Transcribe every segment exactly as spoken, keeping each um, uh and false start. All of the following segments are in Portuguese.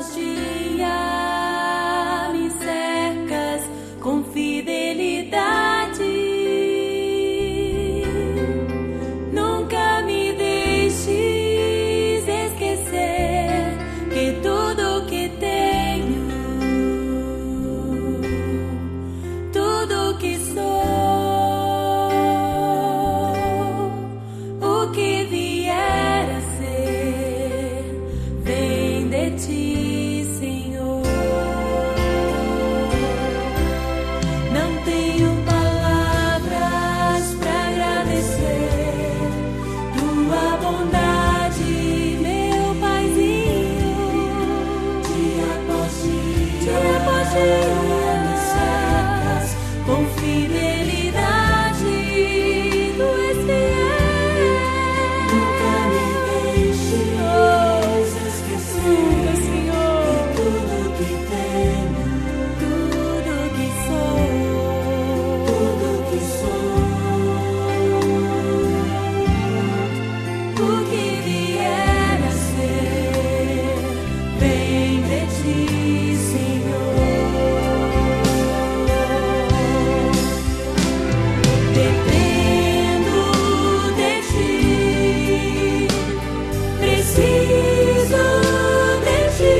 após dia me cercas com fidelidade. Nunca me deixes esquecer que tudo que tenho, tudo que sou, o que vier a ser, vem de ti, Senhor. Não tenho palavras para agradecer tua bondade, meu Paizinho. Dia após dia, dia após dia me cercas com fidelidade. Tu és fiel. Nunca me deixes esquecer, Senhor, que tudo que tenho, tudo que sou, tudo que sou, o que vier a ser, vem de ti, Senhor. Dependo de ti, preciso de ti.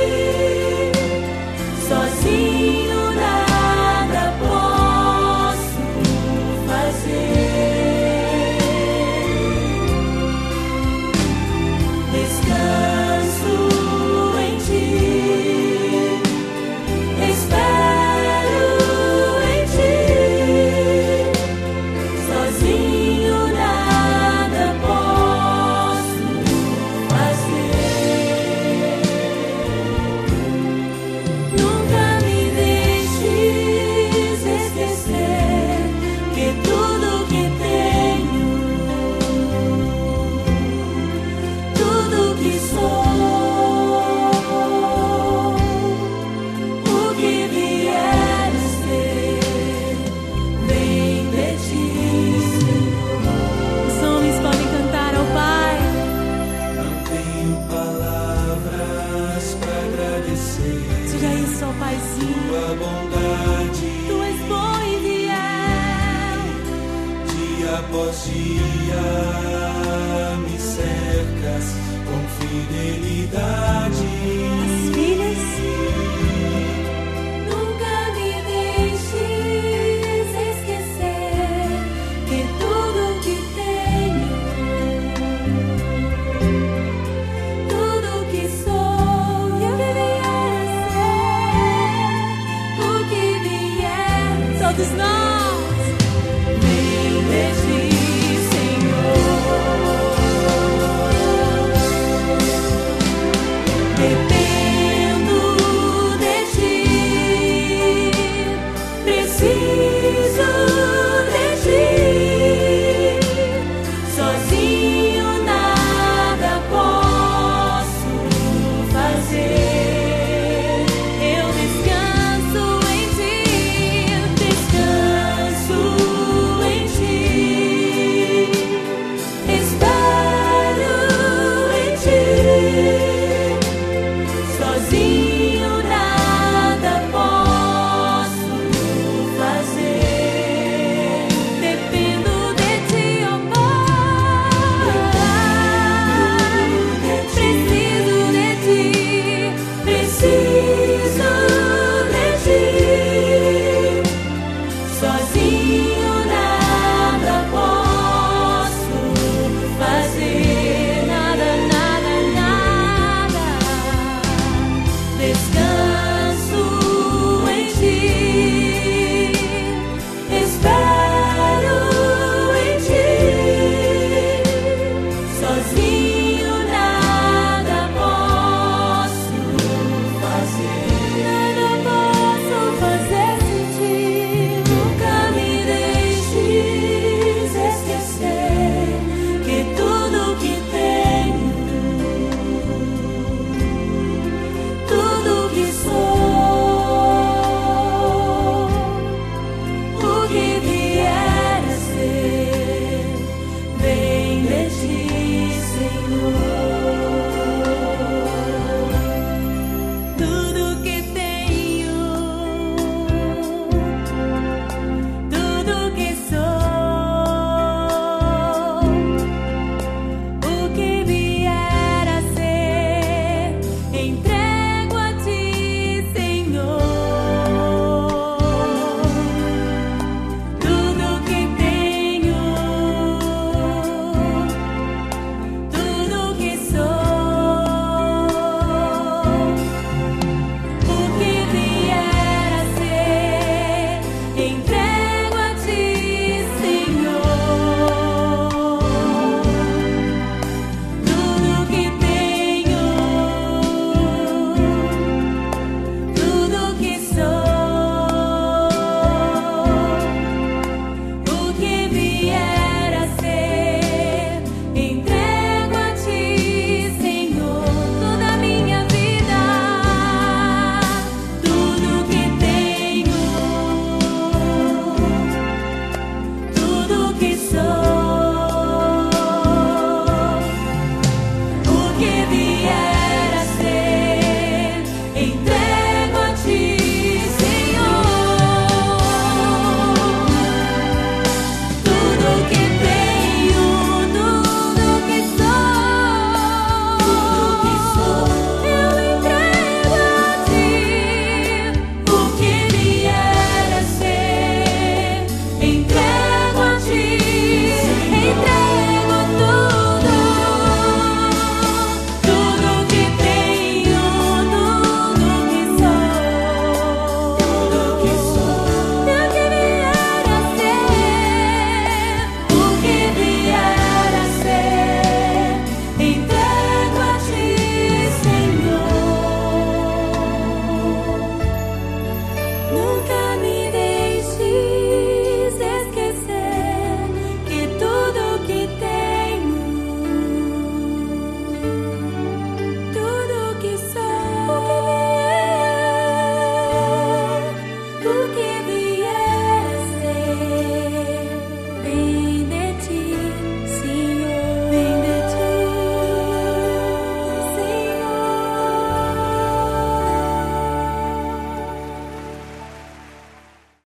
Sozinho nada posso fazer. Descanso em ti, espero em ti. Sozinho nada posso fazer. Nunca me deixes esquecer que tudo que tenho, tudo que sou, o que vier a ser, vem de ti, Senhor. Os homens podem cantar ao Pai. Não tenho palavras para agradecer Diga isso ao Paizinho. tua bondade. Tu és bom e fiel. Dia após dia me cercas com fidelidade.